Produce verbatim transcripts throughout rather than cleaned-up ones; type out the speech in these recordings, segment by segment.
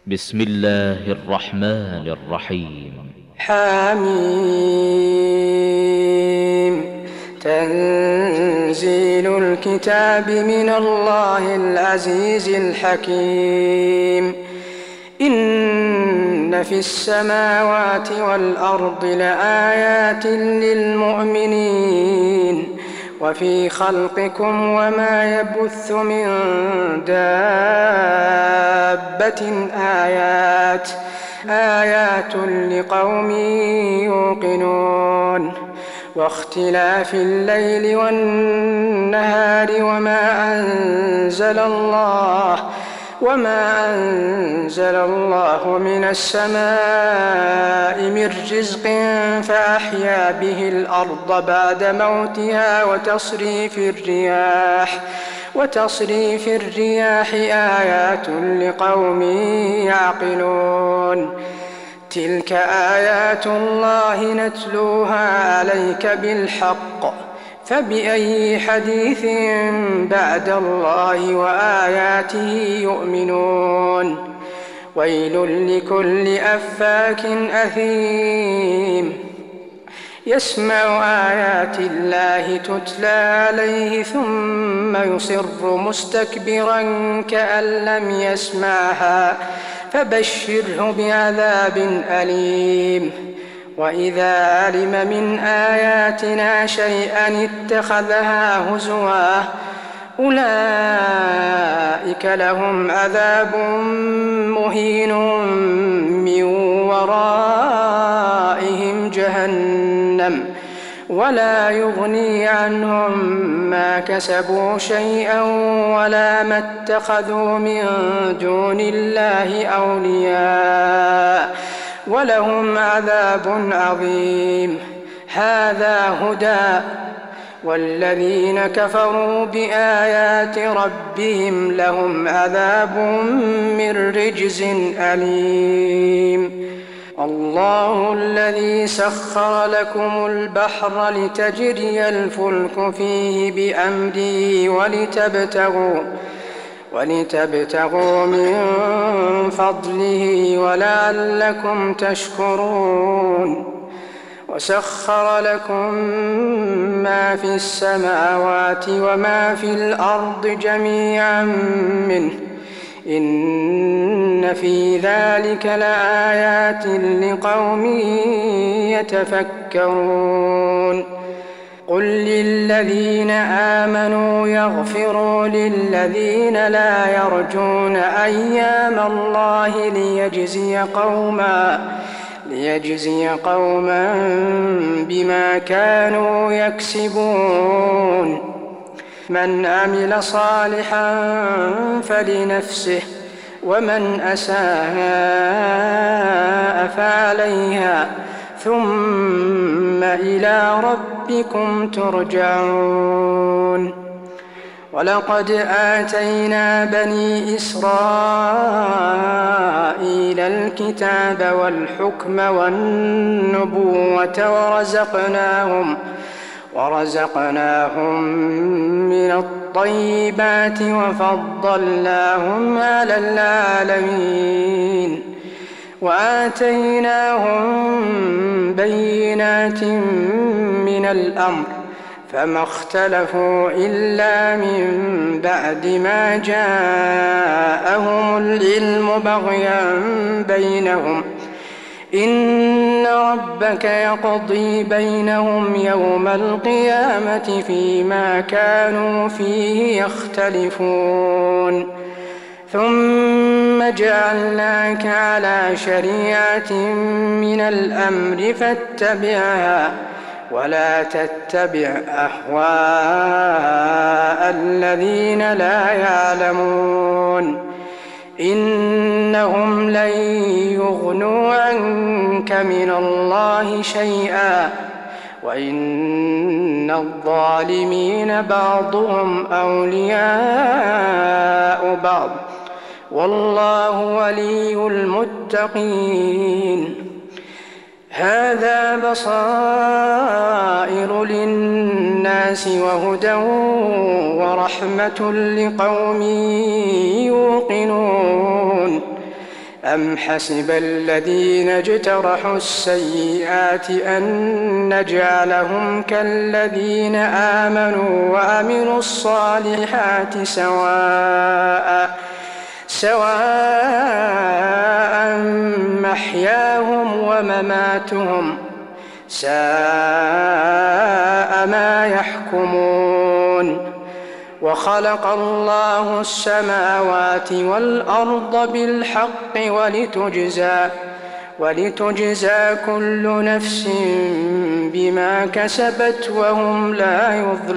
بسم الله الرحمن الرحيم. حميم. تنزيل الكتاب من الله العزيز الحكيم. إن في السماوات والأرض لآيات للمؤمنين وفي خلقكم وما يبث من دابة آيات آيات لقوم يوقنون. واختلاف الليل والنهار وما أنزل الله وما أنزل الله من السماء من رزق فأحيا به الأرض بعد موتها وتصريف الرياح وتصريف الرياح آيات لقوم يعقلون. تلك آيات الله نتلوها عليك بالحق، فبأي حديث بعد الله وآياته يؤمنون. ويل لكل أفاك أثيم يسمع آيات الله تتلى عليه ثم يصر مستكبرا كأن لم يسمعها، فبشره بعذاب أليم. وإذا علم من آياتنا شيئا اتخذها هزوا، أولئك لهم عذاب مهين من ورائهم جهنم ولا يغني عنهم ما كسبوا شيئا ولا ما اتخذوا من دون الله أولياء ولهم عذاب عظيم. هذا هدى، والذين كفروا بآيات ربهم لهم عذاب من رجز أليم. الله الذي سخر لكم البحر لتجري الفلك فيه بأمره ولتبتغوا ولتبتغوا من فضله ولعلكم تشكرون. وسخر لكم ما في السماوات وما في الأرض جميعا منه، إن في ذلك لآيات لقوم يتفكرون. قل للذين آمنوا يغفروا للذين لا يرجون أيام الله ليجزي قوما ليجزي قوما بما كانوا يكسبون. من عمل صالحا فلنفسه ومن أساء فعليها ثم إلى ربكم ترجعون. ولقد آتينا بني إسرائيل الكتاب والحكم والنبوة ورزقناهم ورزقناهم من الطيبات وفضلناهم على العالمين، وآتيناهم بينات من الأمر، فما اختلفوا إلا من بعد ما جاءهم العلم بغيا بينهم. إن ربك يقضي بينهم يوم القيامة فيما كانوا فيه يختلفون. ثم جعلناك على شريعة من الأمر فاتبعها ولا تتبع أهواء الذين لا يعلمون. إنهم لن يغنوا عنك من الله شيئا وإن الظالمين بعضهم أولياء بعض والله ولي المتقين. هذا بصائر للناس وهدى ورحمة لقوم يوقنون. أم حسب الذين اجترحوا السيئات أن نجعلهم كالذين آمنوا وعملوا الصالحات سواء سواء محياهم ومماتهم ساء ما يحكمون. وخلق الله السماوات والأرض بالحق ولتجزى ولتجزى كل نفس بما كسبت وهم لا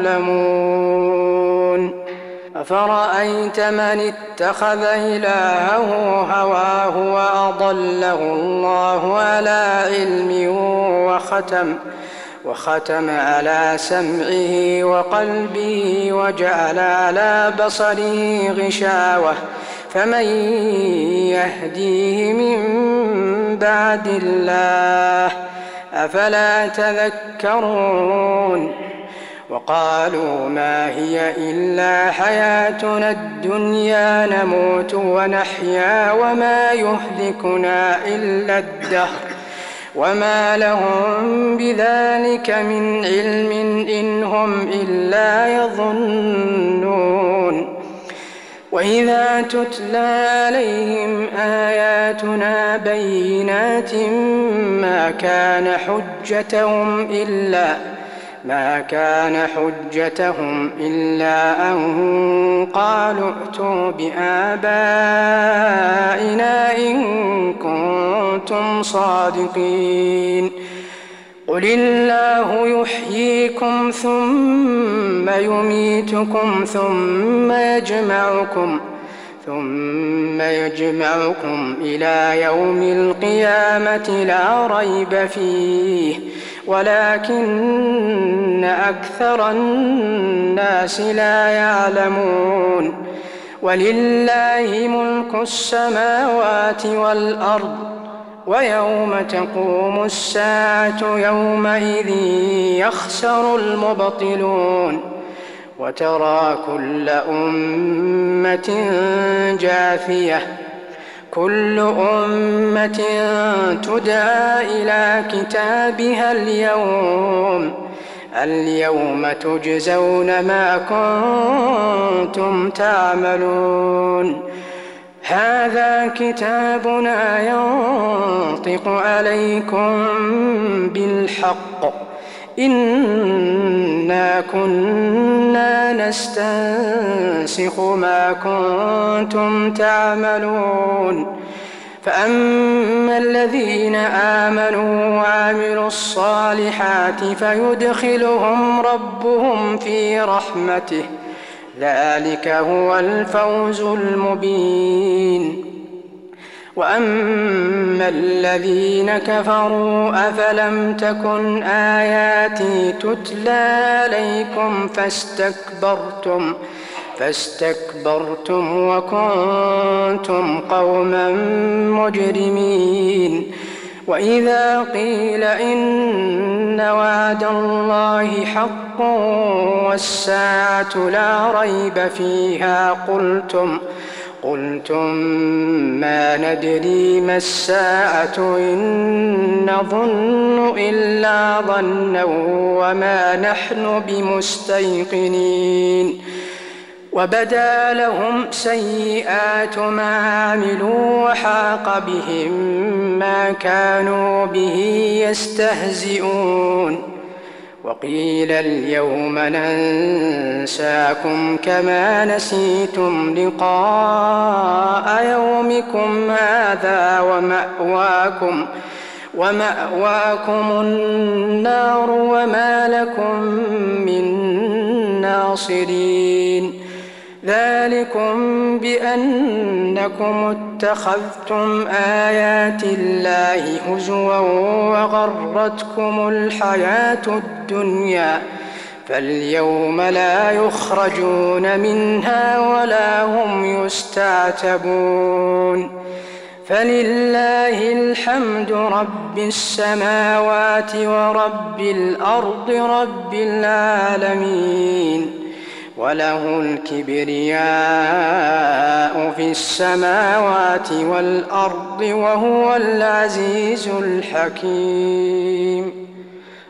يظلمون. أفرأيت من اتخذ إلهه هواه وأضله الله على علم وختم وختم على سمعه وقلبه وجعل على بصره غشاوة فمن يهديه من بعد الله أفلا تذكرون. وقالوا ما هي إلا حياتنا الدنيا نموت ونحيا وما يهلكنا إلا الدهر وما لهم بذلك من علم إن هم إلا يظنون. وإذا تتلى عليهم آياتنا بينات ما كان حجتهم إلا ما كان حجتهم إلا أن قالوا ائتوا بآبائنا إن كنتم صادقين. قل الله يحييكم ثم يميتكم ثم يجمعكم ثم يجمعكم إلى يوم القيامة لا ريب فيه ولكن أكثر الناس لا يعلمون. ولله ملك السماوات والأرض ويوم تقوم الساعة يومئذ يخسر المبطلون. وترى كل أمة جاثية كل أمة تدعى إلى كتابها اليوم اليوم تجزون ما كنتم تعملون. هذا كتابنا ينطق عليكم بالحق إنا كنا نستنسخ ما كنتم تعملون. فأما الذين آمنوا وعملوا الصالحات فيدخلهم ربهم في رحمته ذلك هو الفوز المبين. وأما الذين كفروا أفلم تكن آياتي تتلى عليكم فاستكبرتم فاستكبرتم وكنتم قوما مجرمين. وإذا قيل إن وعد الله حق والساعة لا ريب فيها قلتم قلتم ما ندري ما الساعة إن نظن إلا ظنا وما نحن بمستيقنين. وبدا لهم سيئات ما عملوا وحاق بهم ما كانوا به يستهزئون. وقيل اليوم ننساكم كما نسيتم لقاء يومكم هذا ومأواكم ومأواكم النار وما لكم من ناصرين. ذلكم بأنكم اتخذتم آيات الله هزوا وغرتكم الحياة الدنيا فاليوم لا يخرجون منها ولا هم يستعتبون. فلله الحمد رب السماوات ورب الأرض رب العالمين. وله الكبرياء في السماوات والأرض وهو العزيز الحكيم.